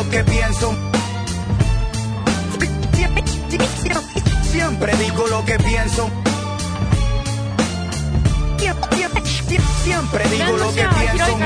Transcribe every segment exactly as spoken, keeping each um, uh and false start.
lo que pienso. Siempre digo lo que pienso. Siempre digo lo que pienso.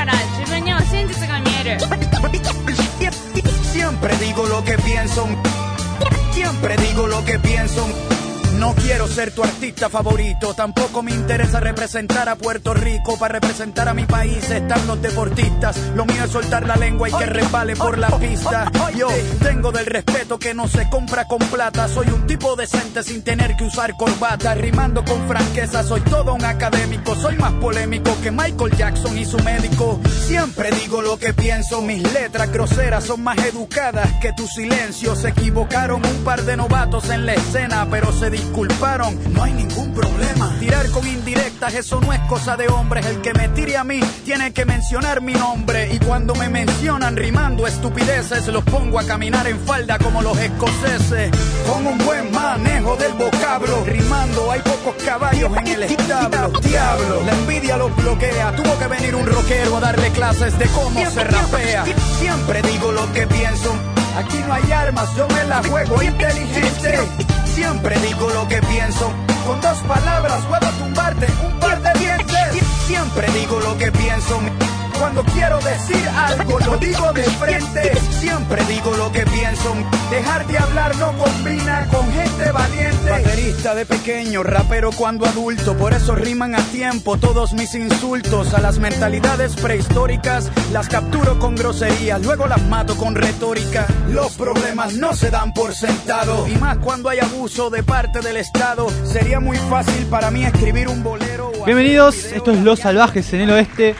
Siempre digo lo que pienso. Siempre digo lo que pienso. No quiero ser tu artista favorito, tampoco me interesa representar a Puerto Rico. Para representar a mi país están los deportistas. Lo mío es soltar la lengua y que resbale por la pista. Yo tengo del respeto que no se compra con plata. Soy un tipo decente sin tener que usar corbata. Rimando con franqueza, soy todo un académico. Soy más polémico que Michael Jackson y su médico. Siempre digo lo que pienso. Mis letras groseras son más educadas que tu silencio. Se equivocaron un par de novatos en la escena, pero se disculparon, no hay ningún problema. Tirar con indirectas, eso no es cosa de hombres. El que me tire a mí tiene que mencionar mi nombre. Y cuando me mencionan rimando estupideces, los pongo a caminar en falda como los escoceses. Con un buen manejo del vocablo, rimando hay pocos caballos en el establo. Diablo, la envidia los bloquea. Tuvo que venir un rockero a darle clases de cómo se rapea. Siempre digo lo que pienso. Aquí no hay armas, yo me la juego inteligente. Siempre digo lo que pienso. Con dos palabras puedo tumbarte un par de dientes. Siempre digo lo que pienso. Cuando quiero decir algo lo digo de frente. Siempre digo lo que pienso. Dejar de hablar no combina con gente valiente. Baterista de pequeño, rapero cuando adulto. Por eso riman a tiempo todos mis insultos. A las mentalidades prehistóricas las capturo con groserías, luego las mato con retórica. Los problemas no se dan por sentado, y más cuando hay abuso de parte del Estado. Sería muy fácil para mí escribir un bolero. Bienvenidos, esto es Los Salvajes en el Oeste.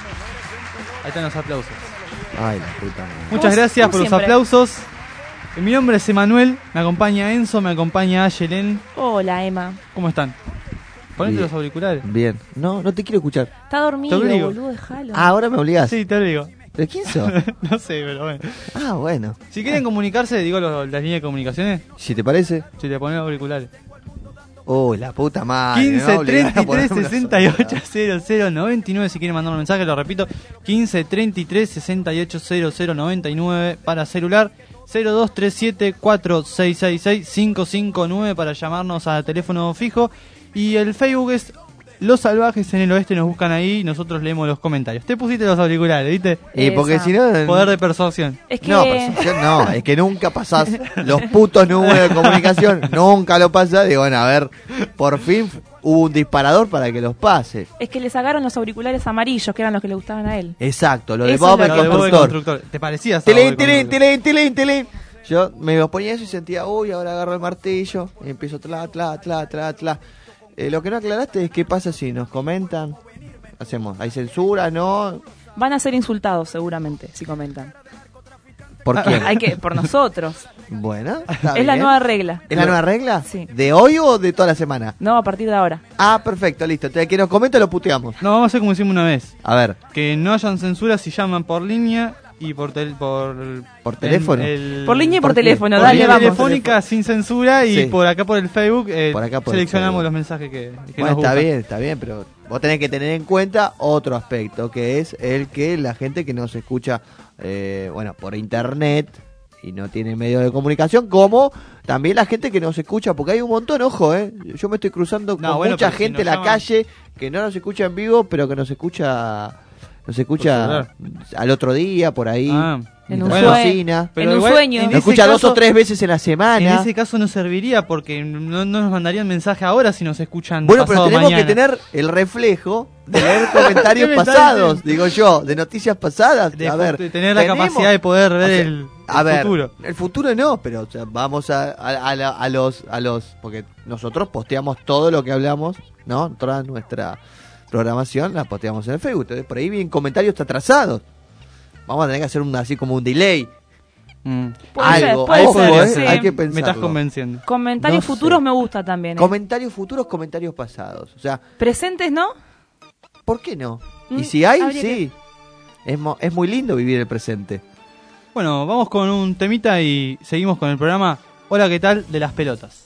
Ahí están los aplausos. Ay, la puta. Muchas gracias por siempre. los aplausos. Mi nombre es Emanuel, me acompaña Enzo, me acompaña Ayelen. Hola, Emma. ¿Cómo están? Ponete Bien. los auriculares. Bien. No, no te quiero escuchar. Está dormido, Te obligo. boludo, déjalo. Ah, ahora me obligás. Sí, te lo digo. ¿Pero quién sos? No sé, pero bueno. Ah, bueno. Si quieren comunicarse, digo lo- las líneas de comunicaciones, Si te parece. si le ponen los auriculares. Uy, la puta madre. me va a quince obligar a treinta y tres ponerme una sesenta y ocho sola. cero cero noventa y nueve si quieren mandar un mensaje, lo repito, quince treinta y tres sesenta y ocho cero cero noventa y nueve para celular, cero dos tres siete cuatro seis seis seis cinco cinco nueve para llamarnos a teléfono fijo, y el Facebook es Los Salvajes en el Oeste, nos buscan ahí y nosotros leemos los comentarios. Te pusiste los auriculares, ¿viste? Y porque Esa. si no. Poder de persuasión. Es que No, percepción no, es que nunca pasás los putos números de comunicación, nunca lo pasás. Digo, bueno, a ver, por fin hubo un disparador para que los pase. es que le sacaron los auriculares amarillos, que eran los que le gustaban a él. Exacto, lo de Eso Bob es el lo Lo de Bob el constructor. constructor. ¿Te parecías? a Telén, Bob el telén, constructor? telén, telén, telén. Yo me lo ponía eso y sentía, uy, ahora agarro el martillo y empiezo tla, tla, tla, tla, tla. Eh, lo que no aclaraste es qué pasa si nos comentan. Hacemos, ¿hay censura? ¿No? Van a ser insultados seguramente si comentan. ¿Por quién? Hay que por nosotros. Bueno, está Es la bien. nueva regla. ¿Es la nueva regla? Sí. ¿De hoy o de toda la semana? No, a partir de ahora. Ah, perfecto, listo. Entonces, que nos comenta lo puteamos. No, vamos a hacer como hicimos una vez. A ver, Que no hayan censura si llaman por línea y por tel- por, ¿Por teléfono? el- Por línea y por ¿por qué? teléfono, por dale, línea vamos. telefónica sin censura y Sí. por acá por el Facebook eh, Por acá por el seleccionamos Facebook. los mensajes que, que bueno, nos está gustan. bien, está bien, pero vos tenés que tener en cuenta otro aspecto, que es el que la gente que nos escucha, eh, bueno, por internet y no tiene medios de comunicación, como también la gente que nos escucha, porque hay un montón, ojo, eh, yo me estoy cruzando No, con bueno, mucha pero si gente en nos la llaman- calle que no nos escucha en vivo, pero que nos escucha, nos escucha celular. al otro día, por ahí, Ah. En un mientras Bueno, sueño. cocina. Pero en un igual, sueño. en Nos ese escucha dos caso- o tres veces en la En semana. ese caso no serviría porque no, no nos mandarían mensaje ahora si nos escuchan Bueno, pero pasado tenemos mañana. que tener el reflejo de leer comentarios ¿Qué me estás pasados, diciendo? digo yo, de noticias pasadas. De a fu- ver, de tener la tenemos- capacidad de poder ver o sea, el, a el ver, futuro. el futuro no, pero o sea, vamos a, a, a la- a los, a los, porque nosotros posteamos todo lo que hablamos, ¿no? Toda nuestra programación la posteamos en el Facebook. Entonces, por ahí vienen comentarios atrasados. Vamos a tener que hacer un así como un delay. Mm. Puede ser, Algo, puede ojo, ser, eh, sí. hay que Me estás pensarlo. convenciendo. Comentarios No futuros sé. me gusta también. ¿eh? Comentarios futuros, comentarios pasados. O sea, Presentes, ¿no? ¿por qué no? Mm, Y si hay, habría sí. Es, mo- es muy lindo vivir el presente. Bueno, vamos con un temita y seguimos con el programa Hola, ¿qué tal? De las pelotas.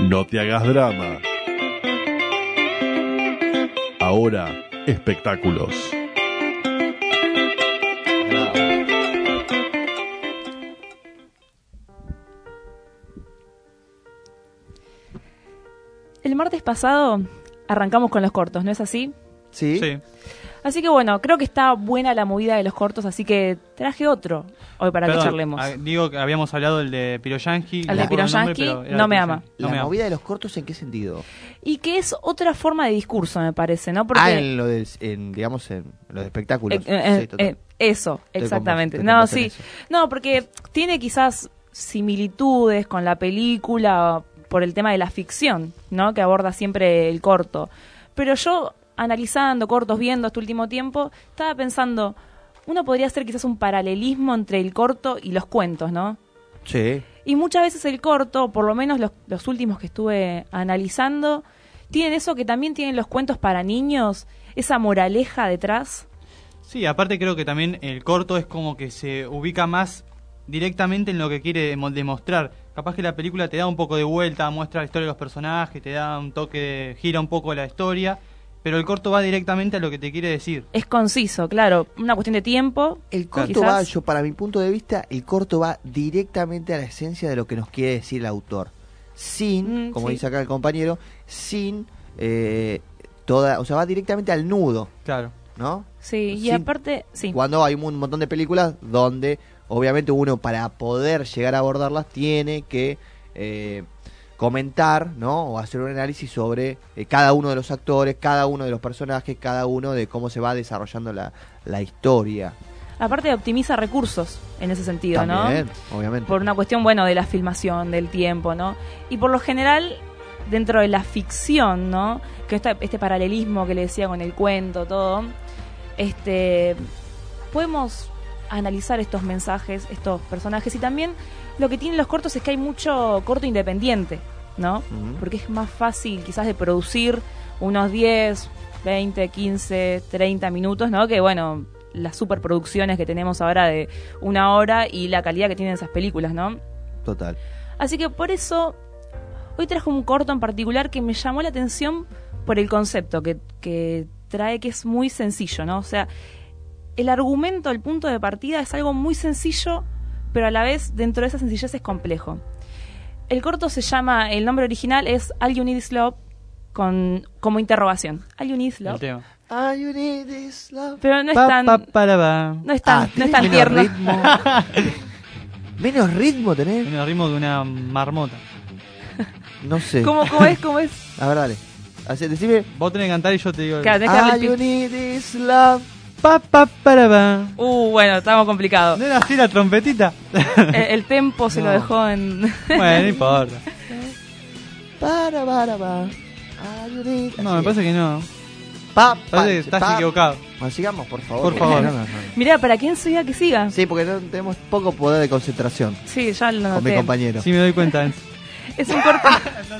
No te hagas drama. Ahora, espectáculos. El martes pasado arrancamos con los cortos, ¿no es así? Sí. Sí. Así que bueno, creo que está buena la movida de los cortos, así que traje otro hoy para Perdón, que charlemos. ah, digo que habíamos hablado del de Piroyanqui. El no de me acuerdo el nombre, Piroyanqui, pero era No de me Piroyanqui. ama. No La me ama. movida de los cortos, ¿en qué sentido? Y que es otra forma de discurso, me parece, ¿no? Porque Ah, en lo del, en, digamos, en los espectáculos. Eh, eh, Sí, total. eh, eso, Estoy con exactamente. vos, estoy con No, vos en sí. eso. No, porque tiene quizás similitudes con la película por el tema de la ficción, ¿no? Que aborda siempre el corto. Pero yo, analizando cortos, viendo este último tiempo, estaba pensando, uno podría hacer quizás un paralelismo entre el corto y los cuentos, ¿no? Sí. Y muchas veces el corto, por lo menos los, los últimos que estuve analizando, tienen eso que también tienen los cuentos para niños, esa moraleja detrás. Sí, aparte creo que también el corto es como que se ubica más directamente en lo que quiere demo- demostrar. Capaz que la película te da un poco de vuelta, muestra la historia de los personajes, te da un toque, de, gira un poco la historia, pero el corto va directamente a lo que te quiere decir. Es conciso, claro, una cuestión de tiempo. El corto quizás. va, yo para mi punto de vista, el corto va directamente a la esencia de lo que nos quiere decir el autor. Sin, Mm, como sí. dice acá el compañero, sin eh, toda, o sea, va directamente al nudo, Claro. ¿no? Sí, y Sin- aparte, sí. Cuando hay un montón de películas donde obviamente uno para poder llegar a abordarlas tiene que eh, comentar, ¿no? O hacer un análisis sobre eh, cada uno de los actores, cada uno de los personajes, cada uno de cómo se va desarrollando la, la historia. Aparte optimiza recursos en ese sentido, También, ¿no? obviamente. Por una cuestión, bueno, de la filmación, del tiempo, ¿no? Y por lo general, dentro de la ficción, ¿no? Que esta, este paralelismo que le decía con el cuento, todo, este, podemos analizar estos mensajes, estos personajes, y también lo que tienen los cortos es que hay mucho corto independiente, ¿no? Ujú. Porque es más fácil quizás de producir unos diez, veinte, quince, treinta minutos, ¿no? Que bueno, las superproducciones que tenemos ahora de una hora y la calidad que tienen esas películas, ¿no? Total. Así que por eso hoy trajo un corto en particular que me llamó la atención por el concepto que, que trae, que es muy sencillo, ¿no? O sea, el argumento, el punto de partida es algo muy sencillo, pero a la vez dentro de esa sencillez es complejo. El corto se llama, el nombre original es All You Need Is Love, con, como interrogación. All You Need Is El Love. tema. Ah, you need this love. Pero no es Pa, tan, pa, para, pa. no es tan, Ah, no es tan menos tierno. ritmo. Menos ritmo tenés. Tiene el ritmo de una marmota. No sé. ¿Cómo, cómo es? ¿Cómo es? A ver, dale. Así, decime. Vos tenés que cantar y yo te digo... Claro, tenés que Ah, darle el you pi- need this love. Pa, pa, para, pa. Uh, bueno, estamos complicados. ¿No era así la trompetita? El, el tempo se No. lo dejó en... Bueno, no importa. Para, para, para. Ah, you need- No, así me es. parece que no. Pa, pa, Parece que estás pa. equivocado. Bueno, sigamos, por favor. Por favor. No, no, no. Mirá, para quien siga que siga. Sí, porque no, tenemos poco poder de concentración Sí, ya lo con mi noté. compañero. Sí me doy cuenta. Es un corto.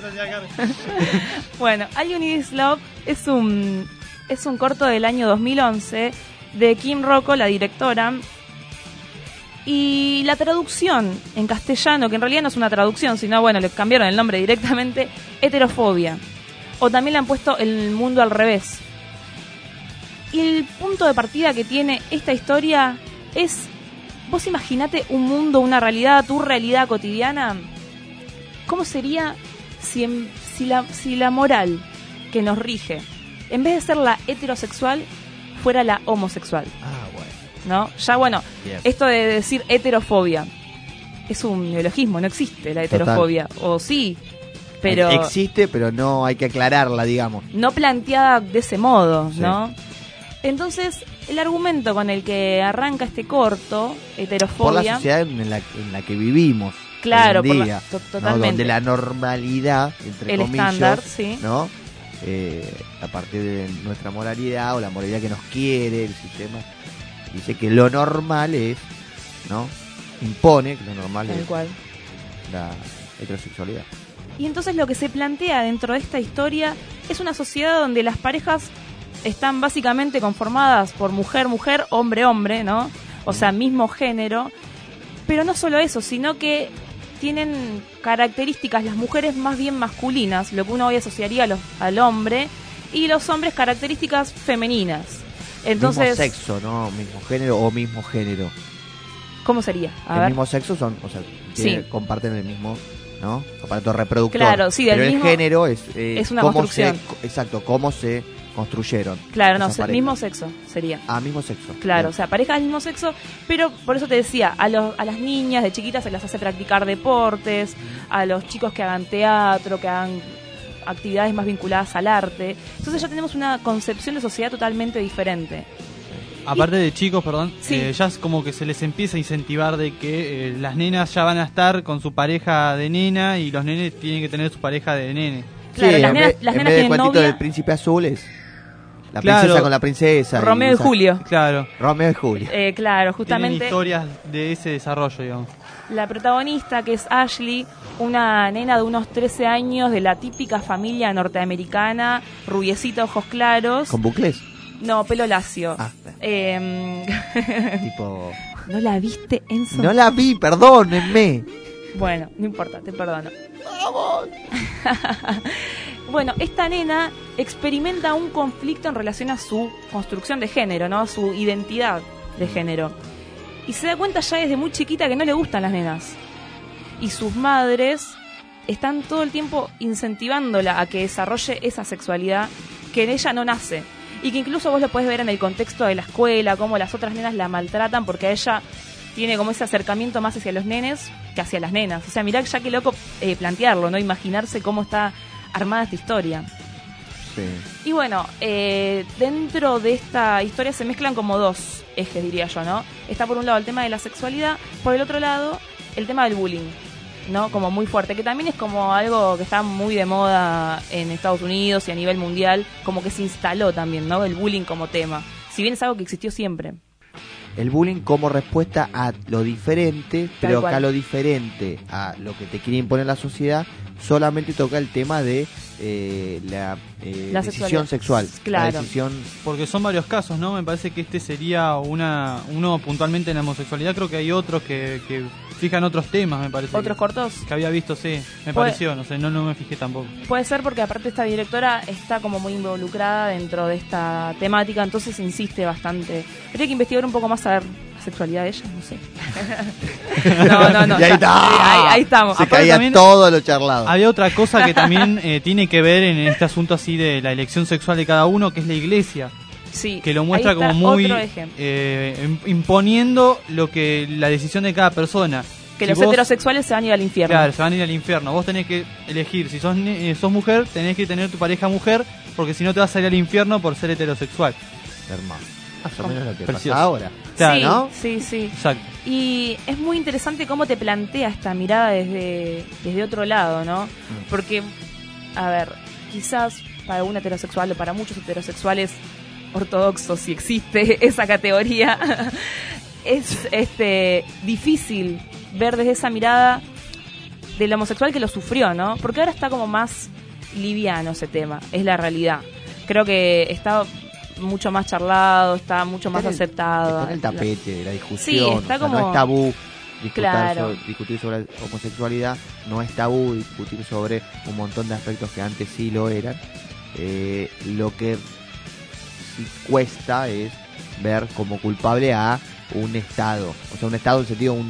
Bueno, All You Need Is Love es un es un corto del año dos mil once de Kim Rocco, la directora. Y la traducción en castellano, que en realidad no es una traducción, sino bueno, le cambiaron el nombre directamente, Heterofobia. O también le han puesto El Mundo al Revés. Y el punto de partida que tiene esta historia es, vos imaginate un mundo, una realidad, tu realidad cotidiana. ¿Cómo sería si, en- si, la, si la moral que nos rige, en vez de ser la heterosexual, fuera la homosexual? Ah, bueno. ¿No? Ya bueno, Bien. esto de decir heterofobia es un neologismo, no existe la heterofobia. O sí, pero Existe, pero no hay que aclararla, digamos. no planteada de ese modo, Sí. ¿no? Entonces, el argumento con el que arranca este corto, Por la heterofobia, sociedad en la, en la que vivimos. Claro, hoy en por la- día, to- ¿no? totalmente. Donde la normalidad, entre el comillas, estándar, sí. ¿no? Eh, a partir de nuestra moralidad o la moralidad que nos quiere el sistema, dice que lo normal es, ¿no? Impone que lo normal Tal es cual. la heterosexualidad. Y entonces lo que se plantea dentro de esta historia es una sociedad donde las parejas están básicamente conformadas por mujer-mujer, hombre-hombre, ¿no? O sea, mismo género. Pero no solo eso, sino que tienen características, las mujeres más bien masculinas, lo que uno hoy asociaría a los, al hombre, y los hombres características femeninas. Entonces, mismo sexo, ¿no? Mismo género o mismo género. ¿Cómo sería? A el ver. mismo sexo son, o sea, Sí. comparten el mismo, ¿no? Aparato reproductor. Claro, sí, del Pero mismo- el género es, eh, es una cómo construcción. se, exacto, cómo se construyeron. Claro, no, esas se- parejas. mismo sexo sería. Ah, mismo sexo. Claro, Bien. o sea, parejas del mismo sexo, pero por eso te decía, a, los, a las niñas de chiquitas se las hace practicar deportes, a los chicos que hagan teatro, que hagan actividades más vinculadas al arte. Entonces ya tenemos una concepción de sociedad totalmente diferente. Aparte de chicos, perdón, Sí. eh, ya es como que se les empieza a incentivar de que eh, las nenas ya van a estar con su pareja de nena y los nenes tienen que tener su pareja de nene. Claro, Sí, las en nenas- vez, las en nenas vez del tienen cuentito novia. del príncipe azul es la Claro. princesa con la princesa. Romeo y esa- Julio. Claro, Romeo y Julio. Eh, claro, tienen justamente historias de ese desarrollo, digamos. la protagonista, que es Ashley, una nena de unos trece años de la típica familia norteamericana, rubiecita, ojos claros. Con bucles. No, pelo lacio. Ah, Eh, tipo. ¿No la viste, Enzo? No la vi, perdónenme. Bueno, no importa, te perdono. Bueno, esta nena experimenta un conflicto en relación a su construcción de género, ¿no? A su identidad de género. Y se da cuenta ya desde muy chiquita que no le gustan las nenas. Y sus madres están todo el tiempo incentivándola a que desarrolle esa sexualidad que en ella no nace. Y que incluso vos lo podés ver en el contexto de la escuela, cómo las otras nenas la maltratan porque a ella tiene como ese acercamiento más hacia los nenes que hacia las nenas. O sea, mirá ya qué loco eh, plantearlo, ¿no? Imaginarse cómo está armada esta historia. Sí. Y bueno, eh, dentro de esta historia se mezclan como dos ejes, diría yo, ¿no? Está por un lado el tema de la sexualidad, por el otro lado el tema del bullying, ¿no? Como muy fuerte, que también es como algo que está muy de moda en Estados Unidos y a nivel mundial, como que se instaló también, ¿no? El bullying como tema, si bien es algo que existió siempre. El bullying como respuesta a lo diferente, pero cual. acá lo diferente a lo que te quiere imponer la sociedad, solamente toca el tema de eh, la, eh, La decisión sexualidad. sexual. Claro. La decisión. Porque son varios casos, ¿no? Me parece que este sería una uno puntualmente en la homosexualidad. Creo que hay otros que, que fijan otros temas, me parece. ¿Otros que, cortos? que había visto, sí. Me Puede- pareció, no sé, no, no me fijé tampoco. Puede ser porque aparte esta directora está como muy involucrada dentro de esta temática, entonces insiste bastante. Habría que investigar un poco más a ver la sexualidad de ella, no sé. no, no, no. Y ahí ya. está. Sí, ahí, ahí estamos. Se Aparte caía también- todo lo charlado. Había otra cosa que también eh, tiene que ver en este asunto así de la elección sexual de cada uno, que es la iglesia, Sí, que lo muestra ahí está como muy otro ejemplo. eh, im- imponiendo lo que la decisión de cada persona. Que Si los vos- heterosexuales se van a ir al infierno. Claro, se van a ir al infierno. Vos tenés que elegir, si sos, ne- eh, sos mujer, tenés que tener tu pareja mujer, porque si no te vas a ir al infierno por ser heterosexual. Hermano. Más o ¿Cómo? menos lo que Precioso. pasa ahora. Claro, sí, ¿no? sí, sí. Exacto. Y es muy interesante cómo te plantea esta mirada desde, desde otro lado, ¿no? Porque, a ver, quizás para un heterosexual o para muchos heterosexuales ortodoxos, si existe esa categoría, es este difícil ver desde esa mirada del homosexual que lo sufrió, ¿no? Porque ahora está como más liviano ese tema, es la realidad. Creo que está mucho más charlado, está mucho más Está en el- aceptado. Está en el tapete de la discusión. Sí, está o sea, como- no es tabú discutir, Claro. sobre, discutir sobre homosexualidad, no es tabú discutir sobre un montón de aspectos que antes sí lo eran. Eh, lo que sí cuesta es ver como culpable a un Estado, o sea, un Estado en el sentido un,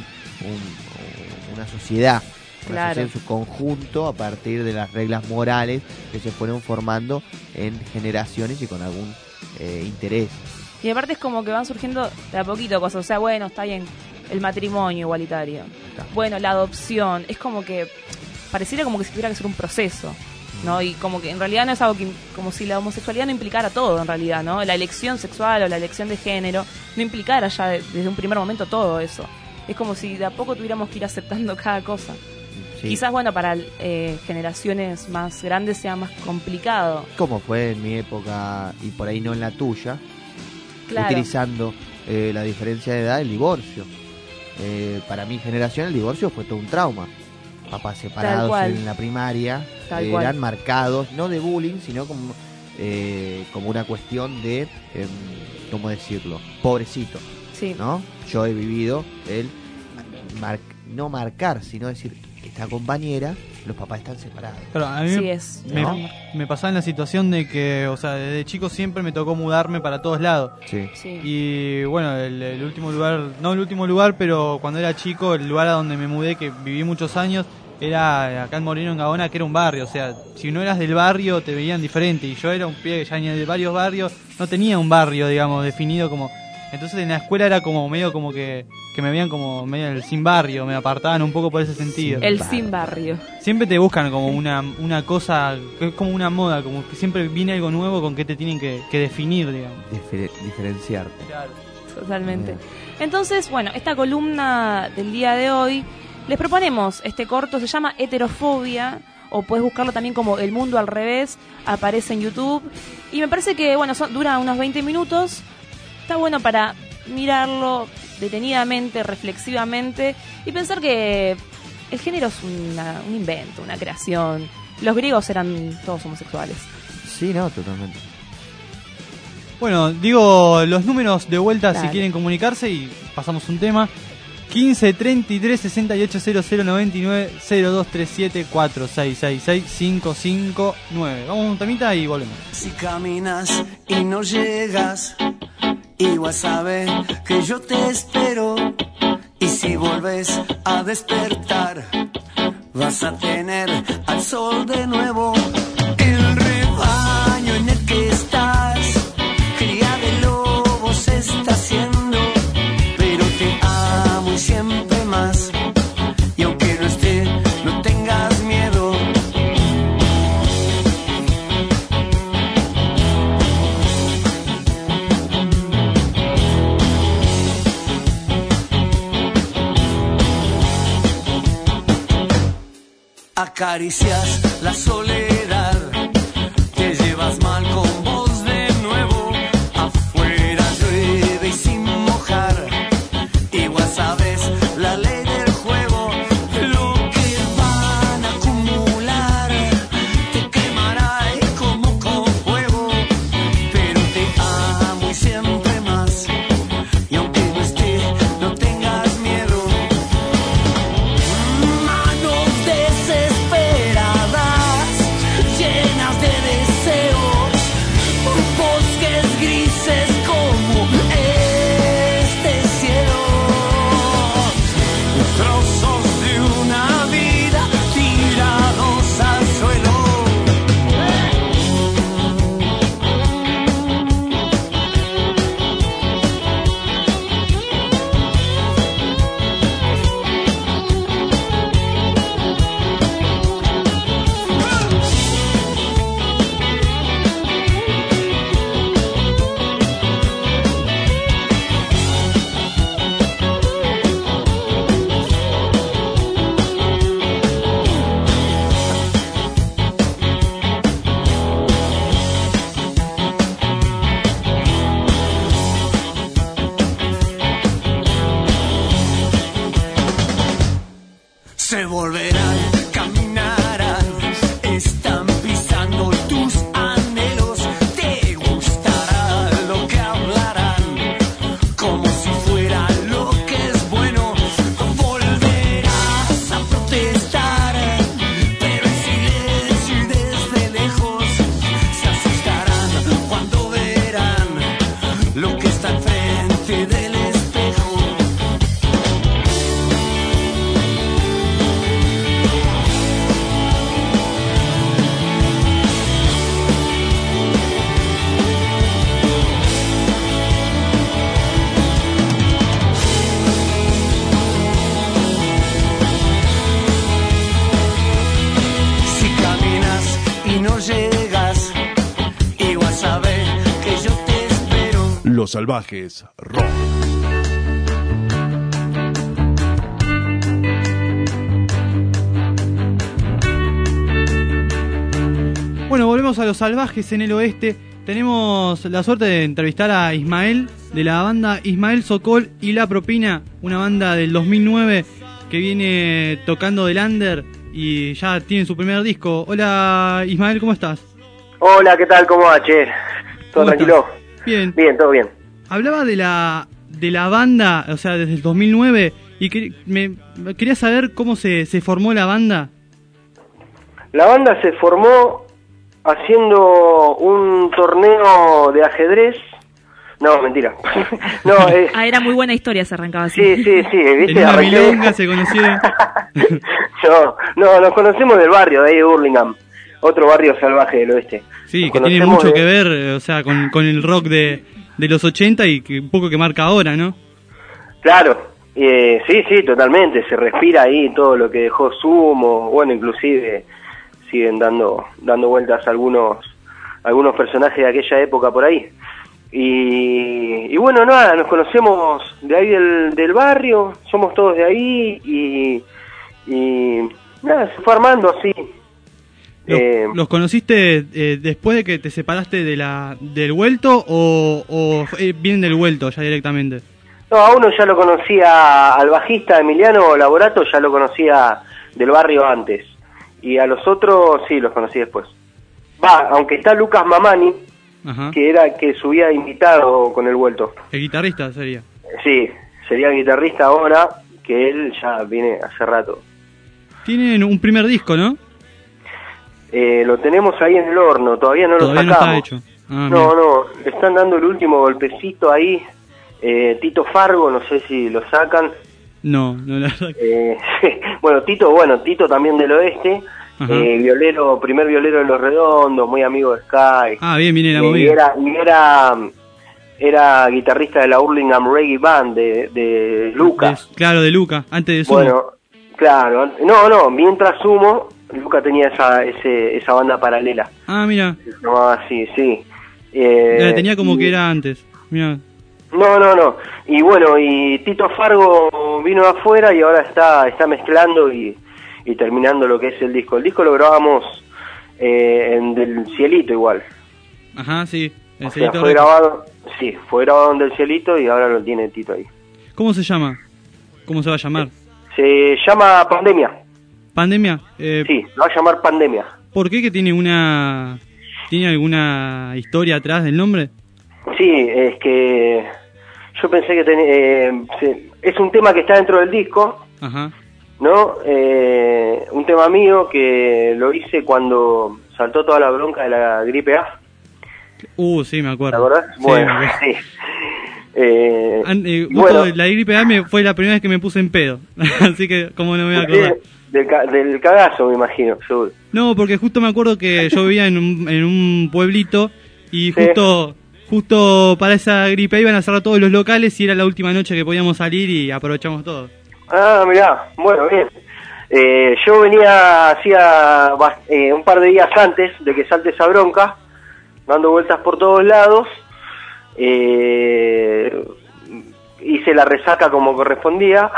un- una sociedad, una Claro. sociedad en su conjunto a partir de las reglas morales que se fueron formando en generaciones y con algún eh, interés. Y aparte es como que van surgiendo de a poquito cosas. O sea, bueno, está bien el matrimonio igualitario. Está. Bueno, la adopción. Es como que pareciera como que si tuviera que ser un proceso, ¿no? Y como que en realidad no es algo que, como si la homosexualidad no implicara todo en realidad, ¿no? La elección sexual o la elección de género no implicara ya de- desde un primer momento todo eso. Es como si de a poco tuviéramos que ir aceptando cada cosa. Sí. Quizás, bueno, para eh, generaciones más grandes sea más complicado. Como fue en mi época y por ahí no en la tuya, Claro. utilizando eh, la diferencia de edad, el divorcio. Eh, para mi generación el divorcio fue todo un trauma. Papás separados cual. en la primaria Tal eh, cual. eran marcados, no de bullying, sino como, eh, como una cuestión de, em, ¿cómo decirlo? Pobrecito, Sí. ¿no? Yo he vivido el, mar- no marcar, sino decir, esta compañera, los papás están separados. Pero a mí Sí me, es. me, ¿No? me pasaba en la situación de que, o sea, desde chico siempre me tocó mudarme para todos lados. Sí. Sí. Y bueno, el, el último lugar, no el último lugar, pero cuando era chico, el lugar a donde me mudé, que viví muchos años, era acá en Moreno, en Gaona, que era un barrio. O sea, si no eras del barrio, te veían diferente. Y yo era un pibe que ya venía de varios barrios, no tenía un barrio, digamos, definido como... Entonces en la escuela era como medio como que, que me veían como medio el sin barrio, me apartaban un poco por ese sentido. El sin barrio. Siempre te buscan como una, una cosa, que es como una moda, como que siempre viene algo nuevo con que te tienen que, que definir, digamos. Difer- diferenciarte. Claro. Totalmente. Bien. Entonces, bueno, esta columna del día de hoy, les proponemos este corto, se llama Heterofobia, o puedes buscarlo también como El Mundo al Revés, aparece en YouTube, y me parece que, bueno, son- dura unos veinte minutos, está bueno para mirarlo detenidamente, reflexivamente, y pensar que el género es una- un invento, una creación. Los griegos eran todos homosexuales. Sí, no, totalmente. Bueno, digo los números de vuelta si Dale. quieren comunicarse y pasamos un tema. quince, treinta y tres, sesenta y ocho, cero cero, noventa y nueve, cero dos tres siete, cuatro seis seis seis, cinco cinco nueve. Vamos a un temita y volvemos. Si caminas y no llegas, igual sabe que yo te espero. Y si vuelves a despertar, vas a tener al sol de nuevo. El rebaño en el que estás, cría de lobos está haciendo, pero te amo y siempre más. Y aunque no esté, no tengas miedo. Acaricias la soledad, te llevas mal con vos de nuevo. Afuera llueve y sin mojar, igual sabes la ley del juego. Lo que van a acumular te quemará y como con fuego. Pero te amo y siempre más, y aunque no esté, no tengas miedo. Manos desesperadas, llenas de deseos, bosques grises como este cielo, trozos de una vida tirados al suelo. Se volverán, caminarán, están pisando tus anhelos. Te gustará lo que hablarán, como si fuera lo que es bueno. Volverás a protestar, pero en silencio y desde lejos se asustarán cuando verán lo que está enfrente del espejo. Si caminas y no llegas, igual sabe que yo te espero. Los Salvajes Rock. Bueno, volvemos a Los Salvajes en el Oeste. Tenemos la suerte de entrevistar a Ismael, de la banda Ismael Sokol y La Propina, una banda del dos mil nueve que viene tocando del under y ya tiene su primer disco. Hola Ismael, ¿cómo estás? Hola, ¿qué tal? ¿Cómo va, che? ¿Todo ¿Cómo tranquilo? estás? Bien. Bien, todo bien. Hablaba de la de la banda, o sea, desde el dos mil nueve, Y que, me, quería saber cómo se, se formó la banda. La banda se formó haciendo un torneo de ajedrez. No, mentira. no, eh, Ah, era muy buena historia, se arrancaba así. sí, sí, sí, ¿viste? En una Arranqué- milonga se conocieron. no, no, nos conocemos del barrio, de ahí de Burlingame, otro barrio salvaje del oeste. Sí, Nos que tiene conocemos mucho de- que ver, eh, o sea, con, con el rock de, de los ochenta y que un poco que marca ahora, ¿no? Claro, eh, sí, sí, totalmente, se respira ahí todo lo que dejó Sumo, bueno, inclusive siguen dando dando vueltas algunos algunos personajes de aquella época por ahí. Y, y bueno, nada, nos conocemos de ahí del, del barrio, somos todos de ahí y, y nada, se fue armando así. ¿Los, Eh, los conociste eh, después de que te separaste de la del vuelto o, o eh, vienen del vuelto ya directamente? No, a uno ya lo conocía, al bajista Emiliano Laborato ya lo conocía del barrio antes. Y a los otros sí, los conocí después. Va, aunque está Lucas Mamani, Ajá. que era que subía invitado con el vuelto. El guitarrista sería. Sí, sería guitarrista ahora, que él ya viene hace rato. Tienen un primer disco, ¿no? Eh, lo tenemos ahí en el horno, todavía no Todavía lo no sacamos. está hecho. Ah, no, bien. no, le están dando el último golpecito ahí. Eh, Tito Fargo, no sé si lo sacan. No, no, la verdad que- Eh, bueno, Tito, bueno, Tito también del oeste, Ajá. eh, violero, primer violero de Los Redondos, muy amigo de Sky. Ah, bien, viene la Eh, y movida. era, y era, era guitarrista de la Hurlingham Reggae Band de, de Lucas. Es- claro, de Luca, antes de Sumo. Bueno, claro, no, no, mientras Sumo, Lucas tenía esa, ese, esa banda paralela. Ah, mira, Se llamaba así, sí. Eh, la tenía como y- que era antes. Mira. No, no, no. Y bueno, y Tito Fargo vino de afuera y ahora está está mezclando y, y terminando lo que es el disco. El disco lo grabamos eh, en Del Cielito igual. Ajá, sí. El O sea, Celito fue Records. grabado, sí, fue grabado en Del Cielito y ahora lo tiene Tito ahí. ¿Cómo se llama? ¿Cómo se va a llamar? Se llama Pandemia. ¿Pandemia? Eh, Sí, lo va a llamar Pandemia. ¿Por qué que tiene una... ¿Tiene alguna historia atrás del nombre? Sí, es que yo pensé que tenía... eh, se- es un tema que está dentro del disco, Ajá. ¿no? Eh, un tema mío que lo hice cuando saltó toda la bronca de la gripe A, Uh, sí, me ¿te acuerdo. acordás? Sí, Bueno, me acuerdo. sí. Eh, An- eh, y justo bueno, la gripe A me, fue la primera vez que me puse en pedo. Así que, ¿cómo no me voy a acordar? del, ca- del cagazo, me imagino, seguro. No, porque justo me acuerdo que yo vivía en un, en un pueblito y Sí. justo justo para esa gripe iban a cerrar todos los locales y era la última noche que podíamos salir y aprovechamos todo. Ah, mirá, bueno, bien. Eh, yo venía hacía bas- eh, un par de días antes de que salte esa bronca, dando vueltas por todos lados. Eh, hice la resaca como correspondía.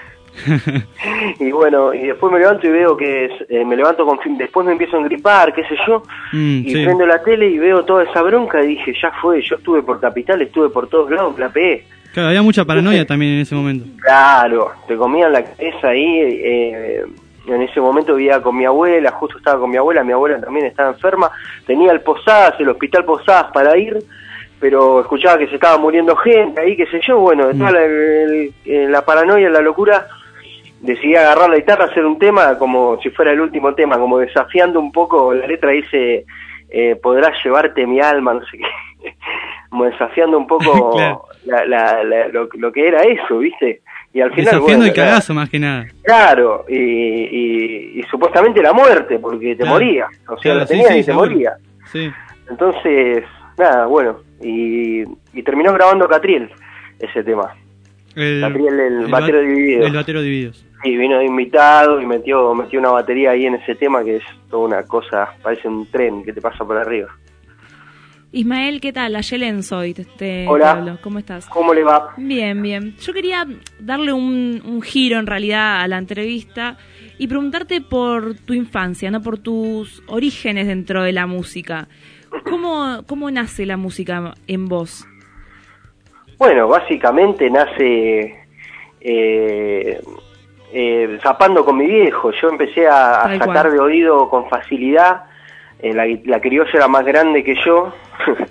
Y bueno, y después me levanto y veo que es- eh, me levanto con fin- después me empiezo a engripar, qué sé yo, Mm, y sí. prendo la tele y veo toda esa bronca y dije, ya fue, yo estuve por Capital, estuve por todos lados, la pegué. Claro, había mucha paranoia también en ese momento. Claro, te comían la cabeza ahí. Eh, en ese momento vivía con mi abuela, justo estaba con mi abuela, mi abuela también estaba enferma. Tenía el Posadas, el hospital Posadas para ir, pero escuchaba que se estaba muriendo gente ahí, qué sé yo. Bueno, de toda la, el- el- la paranoia, la locura, decidí agarrar la guitarra, hacer un tema como si fuera el último tema, como desafiando un poco. La letra dice, eh, podrás llevarte mi alma, no sé qué. Como desafiando un poco Claro. la, la, la- lo, lo que era eso, ¿viste? Y al final, Desafiando bueno, el cagazo más que nada. claro, y, y, y supuestamente la muerte, porque te Claro. moría, o sea, Claro, la sí, tenías sí, y te seguro. moría. Sí. Entonces, nada, bueno, y, y terminó grabando Catriel ese tema. El, Catriel, el ba- batero dividido. El batero divididos. Y vino de invitado y metió metió una batería ahí en ese tema que es toda una cosa, parece un tren que te pasa por arriba. Ismael, ¿qué tal? Ayelen soy, te, te- Hola. te hablo. ¿Cómo estás? ¿Cómo le va? Bien, bien. Yo quería darle un, un giro en realidad a la entrevista y preguntarte por tu infancia, no por tus orígenes dentro de la música. ¿Cómo, cómo nace la música en vos? Bueno, básicamente nace eh, eh, zapando con mi viejo. Yo empecé a, a Tal sacar cual. de oído con facilidad. Eh, la, la criolla era más grande que yo,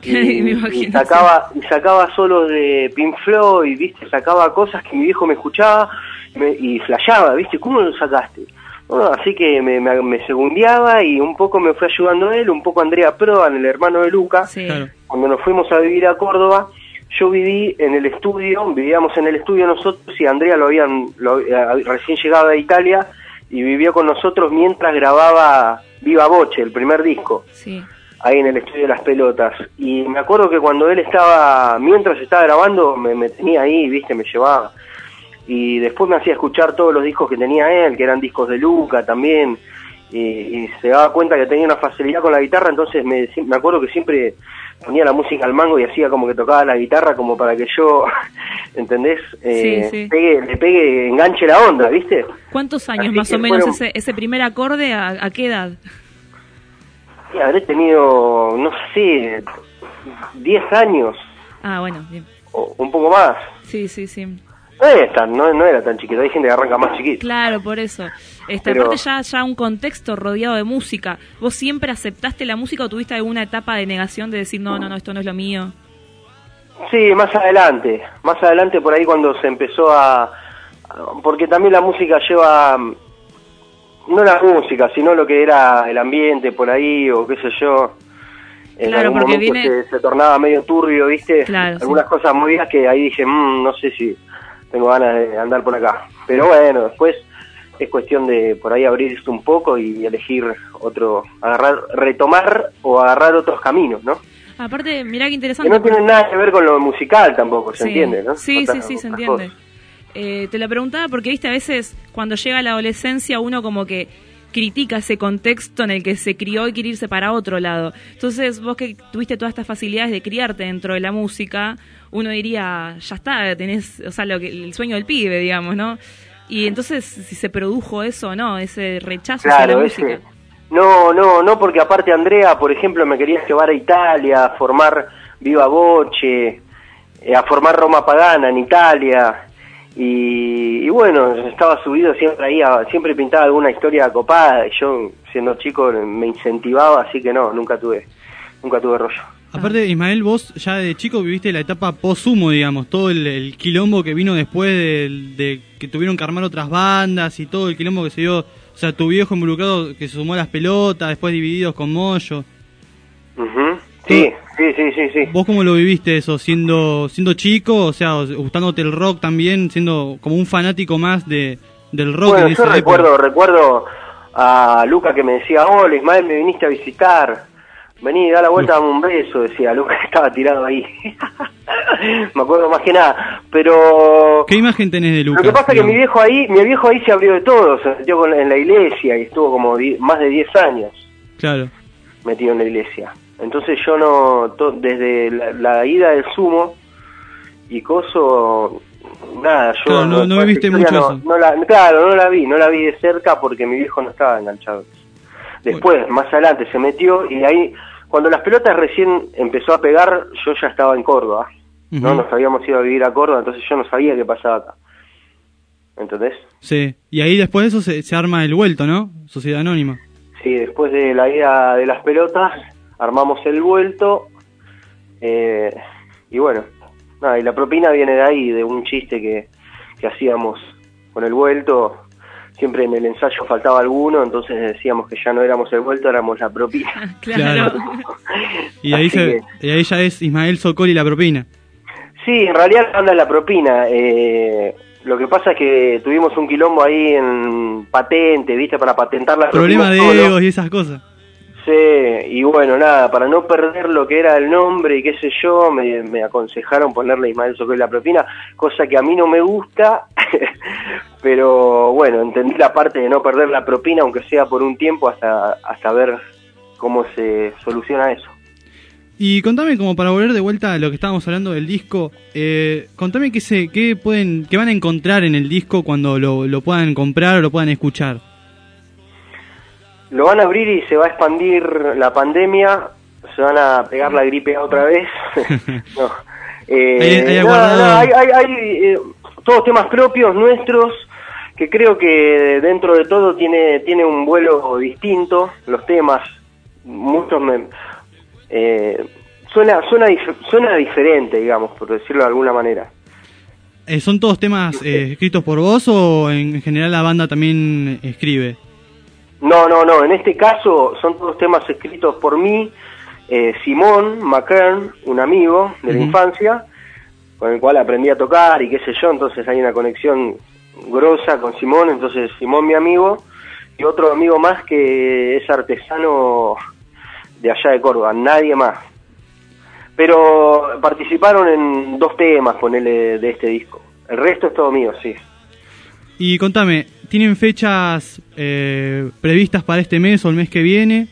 Me y, imagino, y sacaba y sacaba solos de Pink Floyd, ¿viste? Sacaba cosas que mi viejo me escuchaba me, y flasheaba, ¿viste? ¿Cómo lo sacaste? Bueno, así que me, me, me segundeaba y un poco me fue ayudando él, un poco Andrea Prodan, el hermano de Luca. Sí. Claro. Cuando nos fuimos a vivir a Córdoba, yo viví en el estudio, vivíamos en el estudio nosotros y Andrea lo habían lo, eh, recién llegado de Italia y vivió con nosotros mientras grababa Viva Voce, el primer disco. Sí. Ahí en el estudio de Las Pelotas. Y me acuerdo que cuando él estaba, mientras estaba grabando, me, me tenía ahí, viste, me llevaba. Y después me hacía escuchar todos los discos que tenía él, que eran discos de Luca también. Y, y se daba cuenta que tenía una facilidad con la guitarra, entonces me, me acuerdo que siempre ponía la música al mango y hacía como que tocaba la guitarra como para que yo, ¿entendés? Eh, Sí, sí. Pegue, le pegue, enganche la onda, ¿viste? ¿Cuántos años Así más que o menos fueron- ese, ese primer acorde? ¿A, a qué edad? Y habré tenido, no sé, diez años Ah, bueno, bien. o un poco más. Sí, sí, sí. No era tan, no, no era tan chiquito, hay gente que arranca más chiquito. Claro, por eso. Este, Pero- Aparte ya, ya un contexto rodeado de música. ¿Vos siempre aceptaste la música o tuviste alguna etapa de negación de decir, no, no, no, esto no es lo mío? Sí, más adelante, más adelante por ahí cuando se empezó a... Porque también la música lleva, no la música, sino lo que era el ambiente por ahí o qué sé yo. En Claro, algún porque momento viene- se, se tornaba medio turbio, ¿viste? Claro, Algunas sí. cosas movidas que ahí dije, mmm, no sé si tengo ganas de andar por acá. Pero bueno, después es cuestión de por ahí abrirse un poco y elegir otro, agarrar, retomar o agarrar otros caminos, ¿no? Aparte, mirá qué Que interesante. no tienen nada que ver con lo musical tampoco, ¿se Sí. entiende? ¿no? Sí, Otras- sí, sí, se otras entiende. cosas. Eh, te la preguntaba porque, viste, a veces cuando llega la adolescencia uno como que critica ese contexto en el que se crió y quiere irse para otro lado. Entonces, vos que tuviste todas estas facilidades de criarte dentro de la música, uno diría, ya está, tenés, o sea, lo que, el sueño del pibe, digamos, ¿no? Y entonces, si se produjo eso o no, ese rechazo hacia Claro, la ese. música. No, no, no, porque aparte Andrea, por ejemplo, me quería llevar a Italia, a formar Viva Voce, eh, a formar Roma Pagana en Italia. Y, y bueno, estaba subido siempre ahí, a- siempre pintaba alguna historia copada. Y yo, siendo chico, me incentivaba, así que no, nunca tuve, nunca tuve rollo. Aparte, Ismael, vos ya de chico viviste la etapa post-humo, digamos, todo el, el quilombo que vino después de, de que tuvieron que armar otras bandas y todo el quilombo que se dio, o sea, tu viejo involucrado que se sumó a Las Pelotas, después Divididos con Moyo. Ujú. Sí, sí, sí, sí, sí. ¿Vos cómo lo viviste eso, siendo siendo chico, o sea, gustándote el rock también, siendo como un fanático más de del rock Bueno, en yo esa recuerdo, época? recuerdo a Luca que me decía, hola Ismael, me viniste a visitar, vení, da la vuelta, dame un beso, decía Luca, que estaba tirado ahí. Me acuerdo más que nada, pero... ¿Qué imagen tenés de Lucas? Lo que pasa es que digamos? mi viejo ahí, mi viejo ahí se abrió de todo, se metió con- en la iglesia y estuvo como die- más de diez años Claro. metido en la iglesia. Entonces yo no, to- desde la, la ida del sumo y coso, nada, yo... Claro, no- no esa viviste historia mucho no- eso. no la- claro, no la vi, no la vi de cerca porque mi viejo no estaba enganchado. Después, más adelante, se metió y ahí, cuando Las Pelotas recién empezó a pegar, yo ya estaba en Córdoba, ¿no? Ujú. Nos habíamos ido a vivir a Córdoba, entonces yo no sabía qué pasaba acá. ¿Entendés? Sí. Y ahí después de eso se, se arma el vuelto, ¿no? Sociedad Anónima. Sí, después de la ida de Las Pelotas, armamos el vuelto, eh, y bueno, nada, y la propina viene de ahí, de un chiste que, que hacíamos con el vuelto. Siempre en el ensayo faltaba alguno, entonces decíamos que ya no éramos el vuelto, éramos la propina. Claro. Claro. Y ahí, Así se, y ahí ya es Ismael Sokol y la propina. Sí, en realidad la banda es la propina. Eh, lo que pasa es que tuvimos un quilombo ahí en patente, ¿viste? Para patentar la Problema de propina solo. egos y esas cosas. Sí, y bueno, nada, para no perder lo que era el nombre y qué sé yo, me, me aconsejaron ponerle Ismael Sokol y la propina, cosa que a mí no me gusta, pero bueno, entendí la parte de no perder la propina, aunque sea por un tiempo, hasta, hasta ver cómo se soluciona eso. Y contame, como para volver de vuelta a lo que estábamos hablando del disco, eh, contame qué, se, qué, pueden, qué van a encontrar en el disco cuando lo, lo puedan comprar o lo puedan escuchar. Lo van a abrir y se va a expandir la pandemia, se van a pegar la gripe otra vez. no. Eh, Ahí- ahí no, aguardado. no, hay, hay, hay, eh, todos temas propios nuestros que creo que dentro de todo tiene tiene un vuelo distinto. Los temas, muchos me, eh, suena, suena, dif- suena diferente, digamos, por decirlo de alguna manera. Eh, ¿Son todos temas eh, escritos por vos o en general la banda también escribe? No, no, no, en este caso son todos temas escritos por mí, eh, Simón McKern, un amigo de la Ujú. infancia, con el cual aprendí a tocar y qué sé yo, entonces hay una conexión grosa con Simón, entonces Simón mi amigo, y otro amigo más que es artesano de allá de Córdoba, nadie más. Pero participaron en dos temas, ponele, de este disco. El resto es todo mío, sí. Y contame, ¿tienen fechas eh, previstas para este mes o el mes que viene?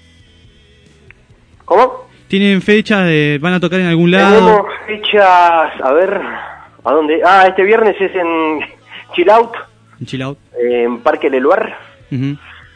¿Cómo? ¿Tienen fechas de van a tocar en algún lado? Tenemos fechas, a ver, ¿a dónde? Ah, este viernes es en Chill Out, En Chill Out. eh, en Parque Leluar. Ujú.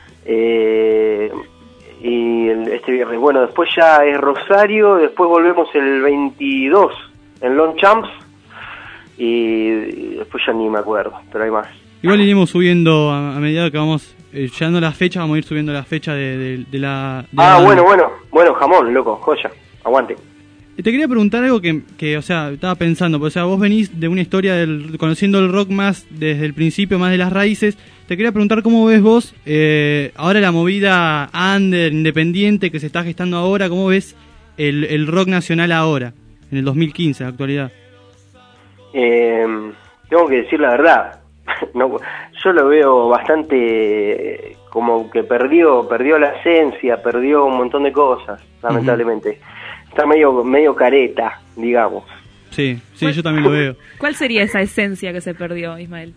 Eh, y el- este viernes, bueno, después ya es Rosario, después volvemos el veintidós en Longchamps y, y después ya ni me acuerdo, pero hay más. Igual iremos subiendo a, a medida que vamos eh, llegando a la fecha, vamos a ir subiendo la fecha de, de- de la... de la Ah, banda. bueno, bueno, bueno, jamón, loco, joya, aguante. Y te quería preguntar algo que, que, o sea, estaba pensando, porque, o sea, vos venís de una historia del, conociendo el rock más desde el principio, más de las raíces. Te quería preguntar cómo ves vos eh, ahora la movida under, independiente que se está gestando ahora, cómo ves el, el rock nacional ahora, en el dos mil quince, en la actualidad. Eh, tengo que decir la verdad, no, yo lo veo bastante eh, como que perdió, perdió la esencia, perdió un montón de cosas, lamentablemente. Está medio, medio careta, digamos. Sí, sí, yo también lo veo. ¿Cuál sería esa esencia que se perdió, Ismael?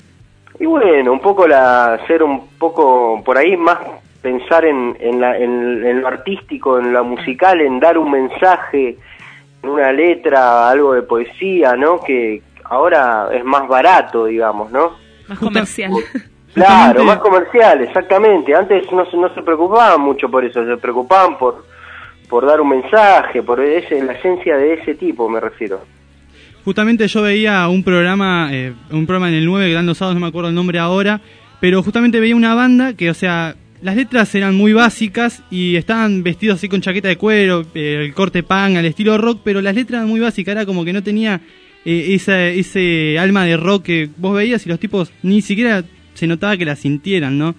Y bueno, un poco la, ser un poco, por ahí más pensar en, en, la, en, en lo artístico, en lo musical, en dar un mensaje, en una letra, algo de poesía, ¿no? Que ahora es más barato, digamos, ¿no? Más Justa- comercial. Claro, Justamente- más comercial, exactamente. Antes no, se- no se preocupaban mucho por eso, se preocupaban por por dar un mensaje, por ese, la esencia de ese tipo, me refiero. Justamente yo veía un programa, eh, un programa en el nueve, que dan los sábados, no me acuerdo el nombre ahora, pero justamente veía una banda que, o sea, las letras eran muy básicas y estaban vestidos así con chaqueta de cuero, eh, el corte punk, al estilo rock, pero las letras eran muy básicas, era como que no tenía eh, esa, ese alma de rock que vos veías y los tipos ni siquiera se notaba que la sintieran, ¿no?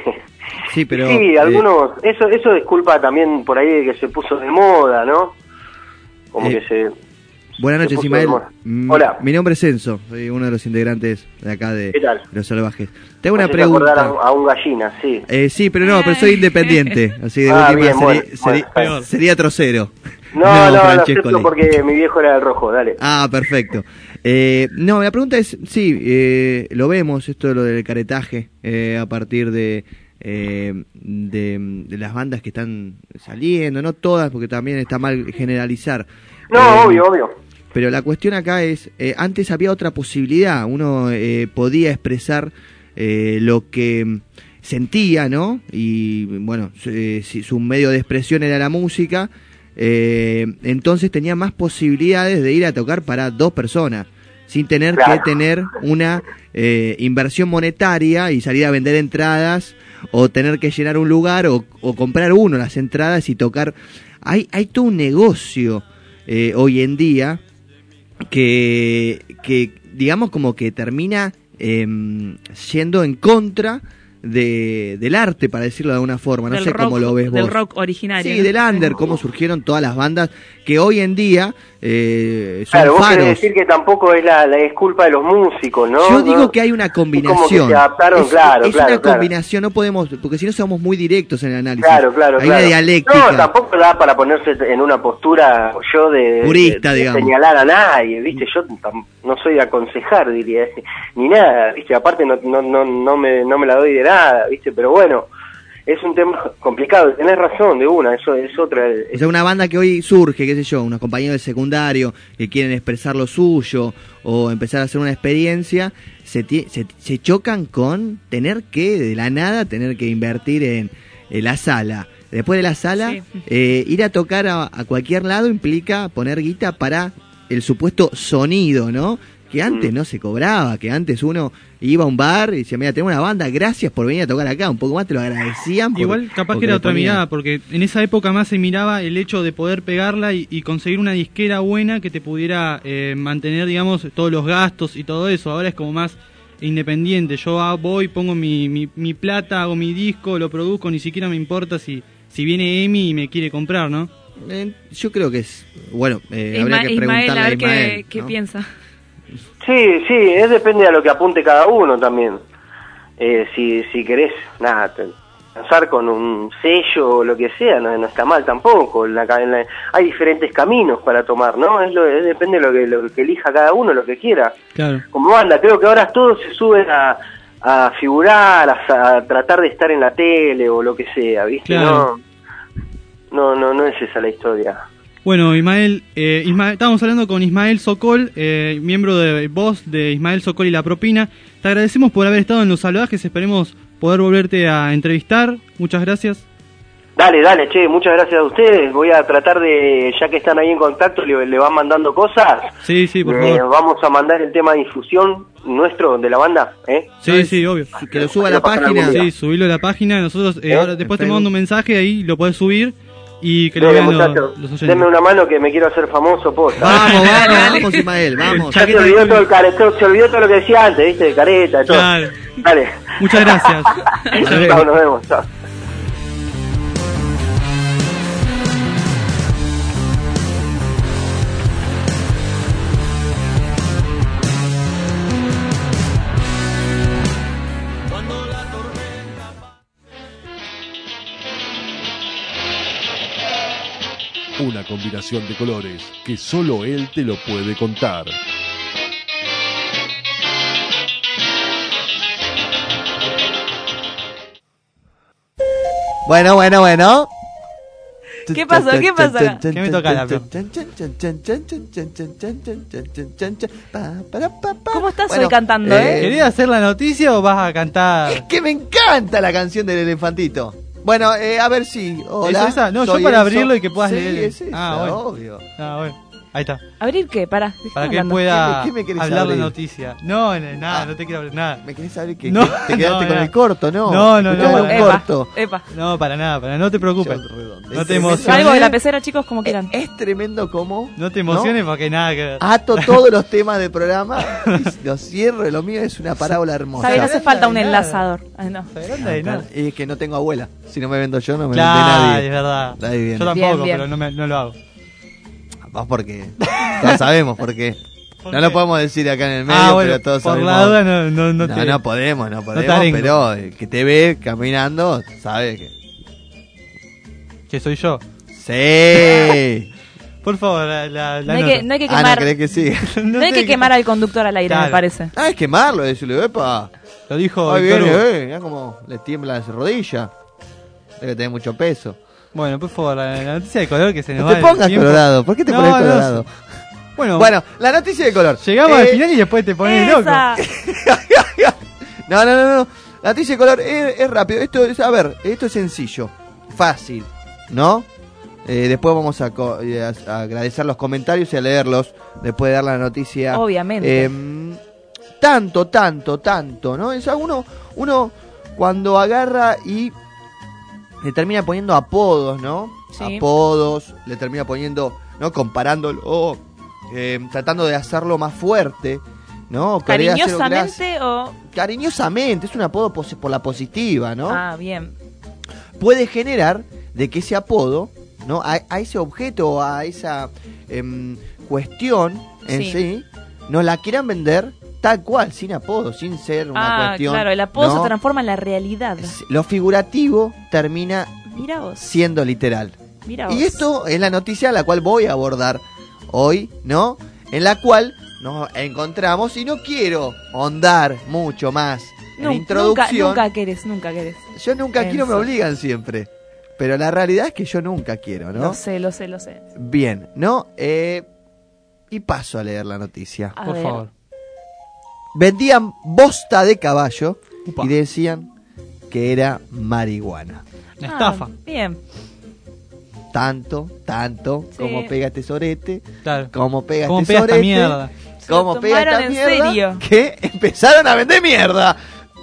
Sí, pero... sí, eh, algunos, eso eso es culpa también por ahí de que se puso de moda, ¿no? Como Eh, que se... Buenas se noches, puso Ismael. de moda. Mm, Hola. Mi nombre es Enzo, soy uno de los integrantes de acá de ¿Qué tal? Los Salvajes. Tengo una Me haces acordar pregunta. A, a un gallina, sí. Eh, sí, pero no, pero soy independiente, así de Ah, última bien, sería, bueno, sería- bueno. sería trocero. No, no, no, lo Francescoli. acepto porque mi viejo era el rojo, dale. Ah, perfecto. Eh, no, la pregunta es, sí, eh, lo vemos, esto de lo del caretaje, eh, a partir de, eh, de, de las bandas que están saliendo, no todas, porque también está mal generalizar. No, Eh, obvio, obvio. Pero la cuestión acá es, eh, antes había otra posibilidad, uno eh, podía expresar eh, lo que sentía, ¿no? Y bueno, su- eh, si su medio de expresión era la música, eh, entonces tenía más posibilidades de ir a tocar para dos personas, sin tener Claro. que tener una eh, inversión monetaria y salir a vender entradas, o tener que llenar un lugar, o, o comprar uno las entradas y tocar. Hay, hay todo un negocio eh, hoy en día que, que digamos como que termina eh, yendo en contra de, del arte, para decirlo de alguna forma. No Del sé rock- cómo lo ves vos. Del rock originario. Sí, ¿no? del under, cómo surgieron todas las bandas que hoy en día eh, son Claro, vos faros. querés decir que tampoco es la, la es culpa de los músicos, ¿no? Yo ¿No? digo que hay una Es como que combinación. se adaptaron, es, claro, es claro, una claro. combinación, no podemos, porque si no somos muy directos en el análisis. Claro, claro, hay claro. una dialéctica. No, tampoco da para ponerse en una postura yo de, Purista, de- de digamos. señalar a nadie, ¿viste? Yo tam- no soy de aconsejar, diría, ni nada, ¿viste? Aparte no, no, no, no, me, no me la doy de nada, ¿viste? Pero bueno, es un tema complicado, tenés razón de una, eso es otra... O sea, una banda que hoy surge, qué sé yo, unos compañeros del secundario que quieren expresar lo suyo o empezar a hacer una experiencia, se, ti- se, se chocan con tener que, de la nada, tener que invertir en, en la sala. Después de la sala, Sí. eh, ir a tocar a, a cualquier lado implica poner guita para el supuesto sonido, ¿no? que antes Mm. no se cobraba, que antes uno iba a un bar y decía, mira, tengo una banda, gracias por venir a tocar acá, un poco más te lo agradecían. por- Igual capaz porque que era le otra ponían. mirada, porque en esa época más se miraba el hecho de poder pegarla y, y conseguir una disquera buena que te pudiera eh, mantener, digamos, todos los gastos y todo eso. Ahora es como más independiente. Yo ah, voy, pongo mi, mi, mi plata, hago mi disco, lo produzco, ni siquiera me importa si, si viene Emi y me quiere comprar, ¿no? Eh, yo creo que es, bueno, eh, Isma- habría que Ismael, preguntarle a a ver Ismael. qué, qué ¿no? piensa. Sí, sí, es depende de lo que apunte cada uno también. Eh, si, si querés, nada, te- lanzar con un sello o lo que sea, no, no está mal tampoco. En la ca- en la- hay diferentes caminos para tomar, ¿no? Es lo, es- depende de lo que, lo que elija cada uno, lo que quiera. Claro. Como banda, creo que ahora todos se suben a, a figurar, a, a tratar de estar en la tele o lo que sea, ¿viste? Claro. No, no, no, no es esa la historia. Bueno, Ismael, eh, Ismael, estábamos hablando con Ismael Sokol, eh, miembro de voz de Ismael Sokol y La Propina. Te agradecemos por haber estado en Los Salvajes, esperemos poder volverte a entrevistar. Muchas gracias. Dale, dale, che, muchas gracias a ustedes. Voy a tratar de, ya que están ahí en contacto, le, le van mandando cosas. Sí, sí, por Eh, favor. vamos a mandar el tema de difusión nuestro de la banda, ¿eh? Sí, sí, obvio. Que lo suba a Lo la pasan página. algún día. Sí, subilo a la página. Nosotros eh, ¿Eh? ahora después te En mando un mensaje, ahí lo podés subir y que lo Dale, vean los, muchachos, los oyentes. denme una mano que me quiero hacer famoso, posta. Vamos, vamos, vamos, Ismael, vamos. Ya se olvidó todo el careto, se olvidó todo lo que decía antes, ¿viste? De careta y todo. Claro. Dale. Muchas gracias. Chao, nos vemos, chao. Una combinación de colores que solo él te lo puede contar. Bueno, bueno, bueno. ¿Qué pasó? ¿Qué pasó acá? ¿Qué me toca la flor? ¿Cómo estás hoy cantando, eh? ¿Querés hacer la noticia o vas a cantar? Es que me encanta la canción del elefantito. Bueno, eh, a ver si. Hola, ¿Es esa? No, yo soy para Enzo. abrirlo y que puedas Sí, leer. es esa, Ah, bueno. obvio. Ah, bueno. Ahí está. ¿Abrir qué? Pará. Para que él hablando? pueda ¿Qué me- qué me querés hablar abrir? la noticia. No, no, nada, Ah. no te quiero abrir nada. ¿Me querés saber que No, que te quedaste no, con no. el corto, no? No, no, Escuchame no, un no. Epa, corto. epa. No, para nada, para no te preocupes. Yo redondo. No Es te tremendo. emociones. Algo de la pecera, chicos, como quieran. Es tremendo como. No te emociones porque nada que ver. Ato todos los temas del programa, y los cierro y lo mío es una parábola hermosa. ¿Sabes? No hace falta un nada. enlazador. Ay, no. Se agranda y nada. Y es que no tengo abuela. Si no me vendo yo, no me Claro, vende es nadie. verdad. Ahí viene. Yo tampoco, Bien, bien. pero no, me, no lo hago. Vos porque ya sabemos por qué. ¿Por No qué? lo podemos decir acá en el medio, Ah, bueno, pero todos por sabemos. la duda no, no, no, No, te... no podemos, no te podemos, arengo. pero el que te ve caminando sabe que. Que soy yo. Sí. Por favor, la, la, la No hay, nota. que, no hay que Ah, no, quemar, ¿querés que sí? no hay sé que quemar al conductor al aire, Claro. me parece. Ah, es quemarlo, decirle, epa. Lo dijo Ahí Víctor viene, Hugo. eh, mirá como le tiembla las rodillas. Debe tener mucho peso. Bueno, por favor, la, la noticia de color que se nos No va te el pongas tiempo. colorado. ¿Por qué te No, pones no colorado? sé. Bueno, Bueno, la noticia de color. llegamos al Eh, final y después te pones loco. Esa. No, no, no, no. La noticia de color es, es rápido. Esto es, a ver, esto es sencillo, fácil, ¿no? Eh, después vamos a, co- eh, a- a agradecer los comentarios y a leerlos después de dar la noticia. Obviamente. Em, tanto, tanto, tanto, ¿no? O sea, uno, uno cuando agarra y le termina poniendo apodos, ¿no? Sí. Apodos, le termina poniendo, ¿no? Comparándolo, eh, tratando de hacerlo más fuerte, ¿no? Querer hacerlo gras- Cariñosamente o. Cariñosamente, es un apodo pos- por la positiva, ¿no? Ah, bien. Puede generar de que ese apodo, ¿no? A, a ese objeto, a esa em, cuestión en sí. Sí. nos la quieran vender tal cual, sin apodo, sin ser una Ah, cuestión. claro, el apodo ¿no? se transforma en la realidad. Lo figurativo termina Mira vos. siendo literal. Mira vos. Y esto es la noticia a la cual voy a abordar hoy, ¿no? En la cual nos encontramos y no quiero ahondar mucho más en la Nu- introducción. Nunca, nunca querés, nunca querés. Yo nunca quiero, me Enzo. obligan siempre. Pero la realidad es que yo nunca quiero, ¿no? Lo sé, lo sé, lo sé. Bien, ¿no? Eh, y paso a leer la noticia. A Por ver. favor. Vendían bosta de caballo Upa. y decían que era marihuana. Una Ah, estafa. Bien. Tanto, tanto, Sí. como pega este sorete, Claro. como pega ¿Cómo este pega esta sorete. mierda? Se lo ¿Cómo pega esta tomaron en mierda? serio. Que empezaron a vender mierda.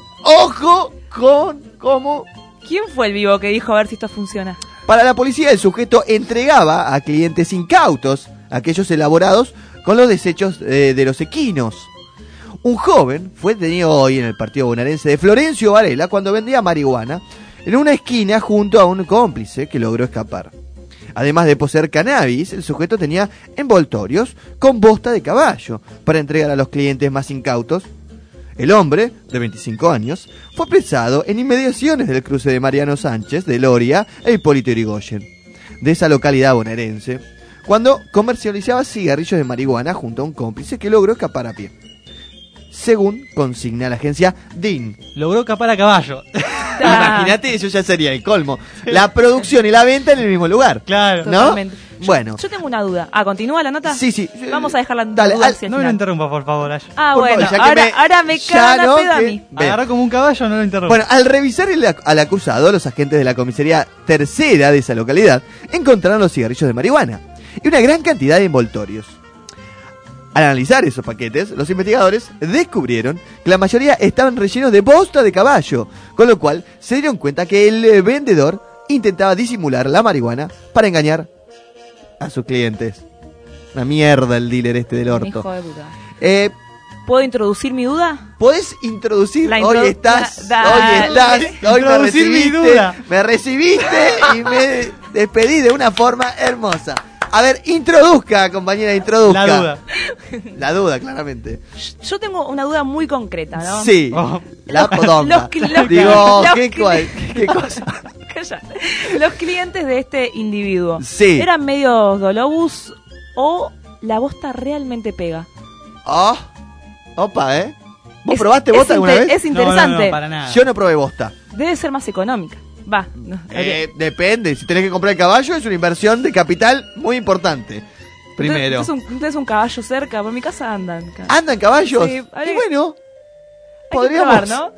Ojo con cómo... ¿Quién fue el vivo que dijo a ver si esto funciona? Para la policía, el sujeto entregaba a clientes incautos aquellos elaborados con los desechos eh, de los equinos. Un joven fue detenido hoy en el partido bonaerense de Florencio Varela cuando vendía marihuana en una esquina junto a un cómplice que logró escapar. Además de poseer cannabis, el sujeto tenía envoltorios con bosta de caballo para entregar a los clientes más incautos. El hombre, de veinticinco años, fue apresado en inmediaciones del cruce de Mariano Sánchez, de Loria e Hipólito Yrigoyen, de esa localidad bonaerense, cuando comercializaba cigarrillos de marihuana junto a un cómplice que logró escapar a pie. Según consigna la agencia D I N. Logró escapar a caballo. Ah. Imagínate, eso ya sería el colmo. La producción y la venta en el mismo lugar. Claro. ¿No? Totalmente. Yo- Bueno. Yo tengo una duda. Ah, ¿continúa la nota? Sí, sí. Vamos a dejar la Dale, duda al- hacia el No me lo final. interrumpa, por favor, Ash. Ah, Por bueno, favor, ya que ahora, me- ahora me ya cagan a no, pedo a que- mí. Ven. Agarrá como un caballo, no lo interrumpa. Bueno, al revisar el, al acusado, los agentes de la comisaría tercera de esa localidad encontraron los cigarrillos de marihuana y una gran cantidad de envoltorios. Al analizar esos paquetes, los investigadores descubrieron que la mayoría estaban rellenos de bosta de caballo, con lo cual se dieron cuenta que el eh, vendedor intentaba disimular la marihuana para engañar a sus clientes. Una mierda el dealer este del orto. Hijo de puta. Eh, ¿Puedo introducir mi duda? ¿Podés introducir? La Hoy introdu- estás, da- hoy dale. estás, hoy me Introducir mi recibiste, duda. me recibiste y me despedí de una forma hermosa. A ver, introduzca, compañera, introduzca. La duda. La duda, claramente. Yo tengo una duda muy concreta, ¿no? Sí, Oh. la podonga. Los cli- los- Digo, los ¿qué, cli- cual- qué cosa? Calla. Los clientes de este individuo. Sí. ¿Eran medios dolobus o la bosta realmente pega? Oh, opa, ¿eh? ¿Vos Es- probaste es bosta alguna inte- vez? Es interesante. No, no, no, para nada. Yo no probé bosta. Debe ser más económica. Va. no, Eh, depende, si tenés que comprar el caballo es una inversión de capital muy importante. Primero. Entonces un, entonces un caballo cerca, por mi casa andan. ca- ¿Andan caballos? Sí, habría y que- bueno, Hay que podríamos. probar, ¿no?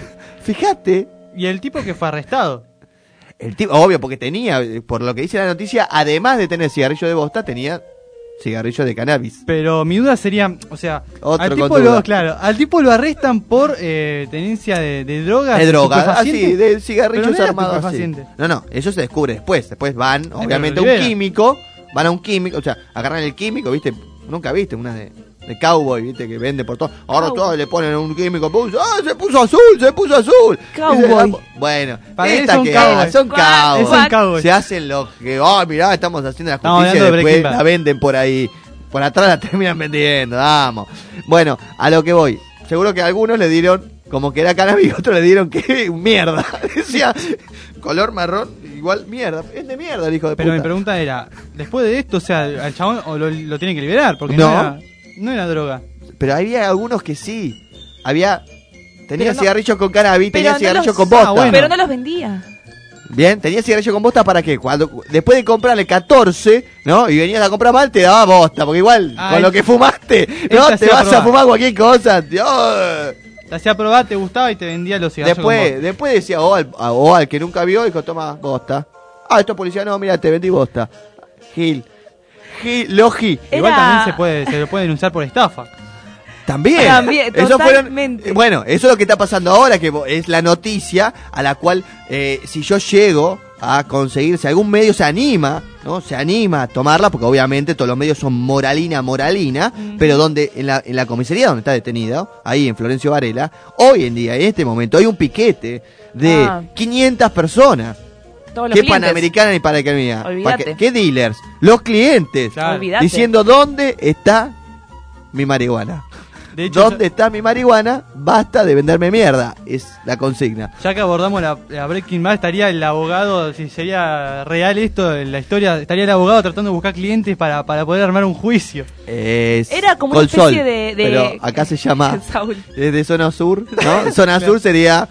Fíjate, Y el tipo que fue arrestado. el tipo, obvio, porque tenía, eh, por lo que dice la noticia, además de tener cigarrillo de bosta, tenía cigarrillo de cannabis. Pero mi duda sería, o sea, Otro al con tipo duda. lo, claro, al tipo lo arrestan por eh, tenencia de, de drogas. De droga, estupefacientes. así, de Pero cigarrillos no era armados así. estupefaciente. No, no, eso se descubre después. Después van, pero obviamente, lo a un liberan. químico, van a un químico, o sea, agarran el químico, ¿viste? Nunca viste una de, de cowboy, ¿viste? Que vende por todo. Ahora Cowboy. todos le ponen un químico, puso, ¡ah, se puso azul, se puso azul! Cowboy. Dice, ah, bueno, Para esta eso un que cowboy. es, son Cuac, cowboys. Es un cowboy. Se hacen los que, oh, mirá, estamos haciendo la Estamos justicia y hablando de después Breaking Bad. la venden por ahí. Por atrás la terminan vendiendo, vamos. Bueno, a lo que voy. Seguro que a algunos le dieron como que era cannabis y otros le dieron que mierda. Decía, color marrón, igual mierda. Es de mierda el hijo de Pero puta. mi pregunta era, después de esto, o sea, al chabón o lo, lo tienen que liberar, porque No. no, era, no era droga. Pero había algunos que sí. Había... Tenía Pero no- cigarrillos con cannabis, tenía pero no cigarrillos los- con bosta. Ah, bueno. Pero no los vendía. Bien, tenía cigarrillo con bosta para qué? Cuando después de comprarle catorce, ¿no? Y venías a comprar mal, te daba bosta, porque igual Ah, con él- lo que fumaste, él ¿no? te Te hacía vas a probar. fumar cualquier cosa. Dios. Te hacía probar, te gustaba y te vendía los cigarrillos. con Después, vos. después decía, o al, a- o al que nunca vio, dijo, toma bosta. Ah, esto es policía, no, mira, te vendí bosta. Gil. Gil, Logi. Igual Era- también se puede, se lo puede denunciar por estafa. También. También, Eso fueron- totalmente. bueno, eso es lo que está pasando ahora, que vo- es la noticia a la cual, eh, si yo llego a conseguir, si algún medio se anima, ¿no? Se anima a tomarla, porque obviamente todos los medios son moralina, moralina, Ujú. pero donde, en la, en la comisaría donde está detenido, ahí en Florencio Varela, hoy en día, en este momento, hay un piquete de Ah. quinientas personas. Todos los ¿Qué clientes. Panamericana ni Panamericana? Olvídate. ¿Qué, qué dealers? Los clientes. Claro. Olvídate. Diciendo dónde está mi marihuana. De hecho, ¿Dónde está mi marihuana? Basta de venderme mierda. Es la consigna. ya que abordamos la, la Breaking Bad, estaría el abogado, si sería real esto, en la historia, estaría el abogado tratando de buscar clientes para, para poder armar un juicio. Es Era como una Colsol, especie de- de- Pero acá se llama. Saúl. Es de zona sur, ¿no? Zona sur sería.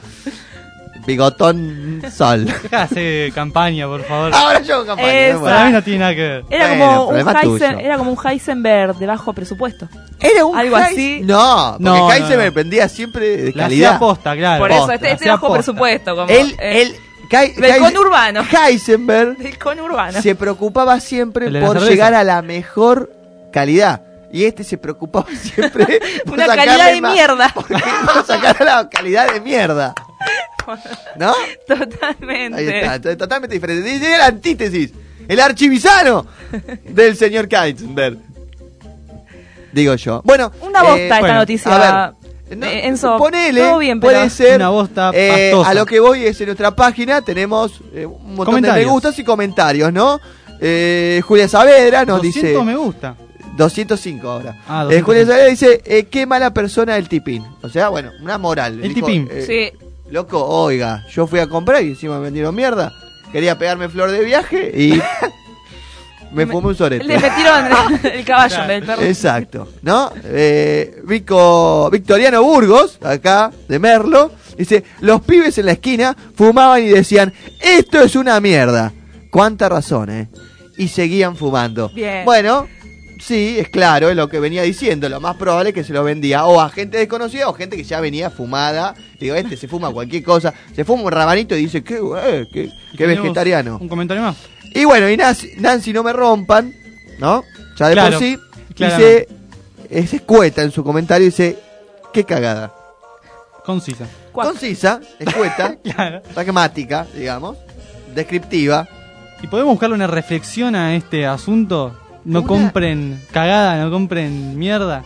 Bigotón Sol. Deja de hacer campaña, por favor. Ahora yo hago campaña. Esa. ¿no? Para mí no tiene nada que ver. Era, Bueno, como un problema Heisen- tuyo. era como un Heisenberg de bajo presupuesto. Era un Algo Heis- así. No, porque No, Heisen no, no. me vendía siempre de La calidad. hacía posta, claro. Por posta, eso, este, la este hacía bajo posta. presupuesto. Como, Él, eh, él, Kai- del Kai- conurbano. Heisenberg Del conurbano. se preocupaba siempre El de la por cerveza. llegar a la mejor calidad. Y este se preocupaba siempre por Una sacarle calidad de más- mierda. por sacar la calidad de mierda. ¿No? Totalmente. Ahí está, entonces, totalmente diferente. Dice la antítesis, el archivisano del señor Kaizenberg. Digo yo. Bueno, Una bosta eh, esta bueno, noticia. a ver, no, Eh, Enzo, ponele, todo bien, puede pero- ser. Una bosta eh, pastosa. a lo que voy es en nuestra página tenemos eh, un montón de me Comentarios. gustas y comentarios, ¿no? Eh, Julia Saavedra nos doscientos dice me gusta. doscientos cinco ahora. Ah, Eh, doscientos cinco. Julia Saavedra dice, eh, qué mala persona el tipín. O sea, bueno, una moral. El Dijo, tipín. eh, Sí. Loco, oiga, yo fui a comprar y encima me vendieron mierda. Quería pegarme flor de viaje y me fumé un sorete. Le metieron el caballo Claro. del perro. Exacto, ¿no? Eh, Vico, Victoriano Burgos, acá, de Merlo, dice, los pibes en la esquina fumaban y decían, esto es una mierda. Cuánta razón, ¿eh? Y seguían fumando. Bien. Bueno, sí, es claro, es lo que venía diciendo. Lo más probable es que se lo vendía o a gente desconocida o gente que ya venía fumada. Digo, este se fuma cualquier cosa. Se fuma un rabanito y dice, qué, eh, qué, Y qué tenemos vegetariano. Un comentario más. Y bueno, y Nancy, Nancy no me rompan, ¿no? Ya de Claro, por sí, claramente. dice, es escueta en su comentario, dice, qué cagada. Concisa. Cuac. Concisa, escueta, Claro. pragmática, digamos, descriptiva. ¿Y podemos buscarle una reflexión a este asunto? No Una- compren cagada, no compren mierda.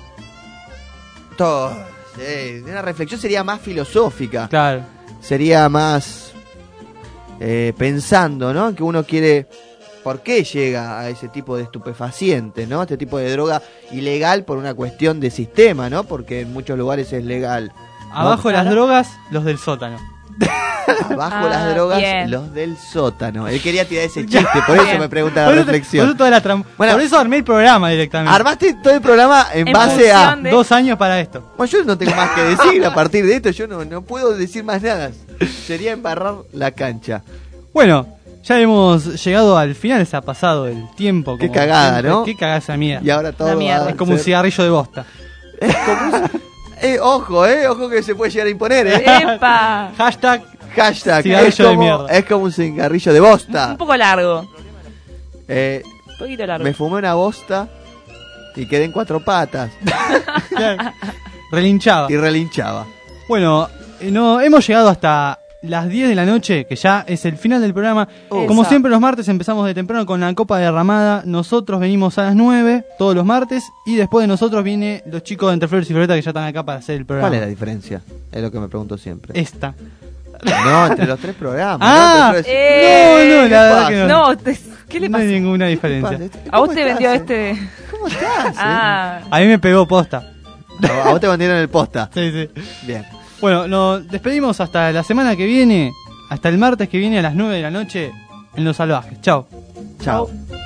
Todo, sí, una reflexión sería más filosófica, Claro. sería más eh, pensando, ¿no? Que uno quiere, ¿por qué llega a ese tipo de estupefaciente, ¿no? Este tipo de droga ilegal por una cuestión de sistema, ¿no? Porque en muchos lugares es legal. ¿no? Abajo de las Claro. drogas, los del sótano. Abajo Ah, las drogas, bien. los del sótano. Él quería tirar ese chiste, por eso Bien. me pregunta la Por eso, por reflexión. eso toda la tram- Bueno. por eso armé el programa directamente. Armaste todo el programa en, En base a... función de- Dos años para esto. Bueno, yo no tengo más que decir a partir de esto, yo no, no puedo decir más nada. Sería embarrar la cancha. Bueno, ya hemos llegado al final, se ha pasado el tiempo. Qué como cagada, siempre. ¿no? Qué cagada esa mierda. Y ahora todo La mierda. va a Es como un ser- cigarrillo de bosta. Es como un- eh, ojo, eh, ojo que se puede llegar a imponer, eh. ¡Epa! Hashtag Hashtag, Cigarrillo es de como, mierda. es como un cigarrillo de bosta. Un poco largo. Eh, Un poquito largo. me fumé una bosta y quedé en cuatro patas relinchaba. y relinchaba. Bueno, eh, no, hemos llegado hasta las diez de la noche, que ya es el final del programa. Oh. Como Esa. siempre los martes empezamos de temprano con la copa derramada. Nosotros venimos a las nueve todos los martes y después de nosotros viene los chicos de Entre Flores y Floreta que ya están acá para hacer el programa. ¿Cuál es la diferencia? Es lo que me pregunto siempre. Esta. No, entre los tres programas. Ah, ¿no? Entre los- Eh, no, no, ¿qué la verdad pasa? que no. No, te- ¿qué le No hay pasa? ninguna ¿Qué diferencia. pasa? A vos ¿Cómo te vendió estás, eh? este. ¿Cómo estás? eh? Ah, A mí me pegó posta. A vos te vendieron el posta. Sí, sí. Bien. Bueno, nos despedimos hasta la semana que viene, hasta el martes que viene a las nueve de la noche en Los Salvajes. Chao. Chao. chau.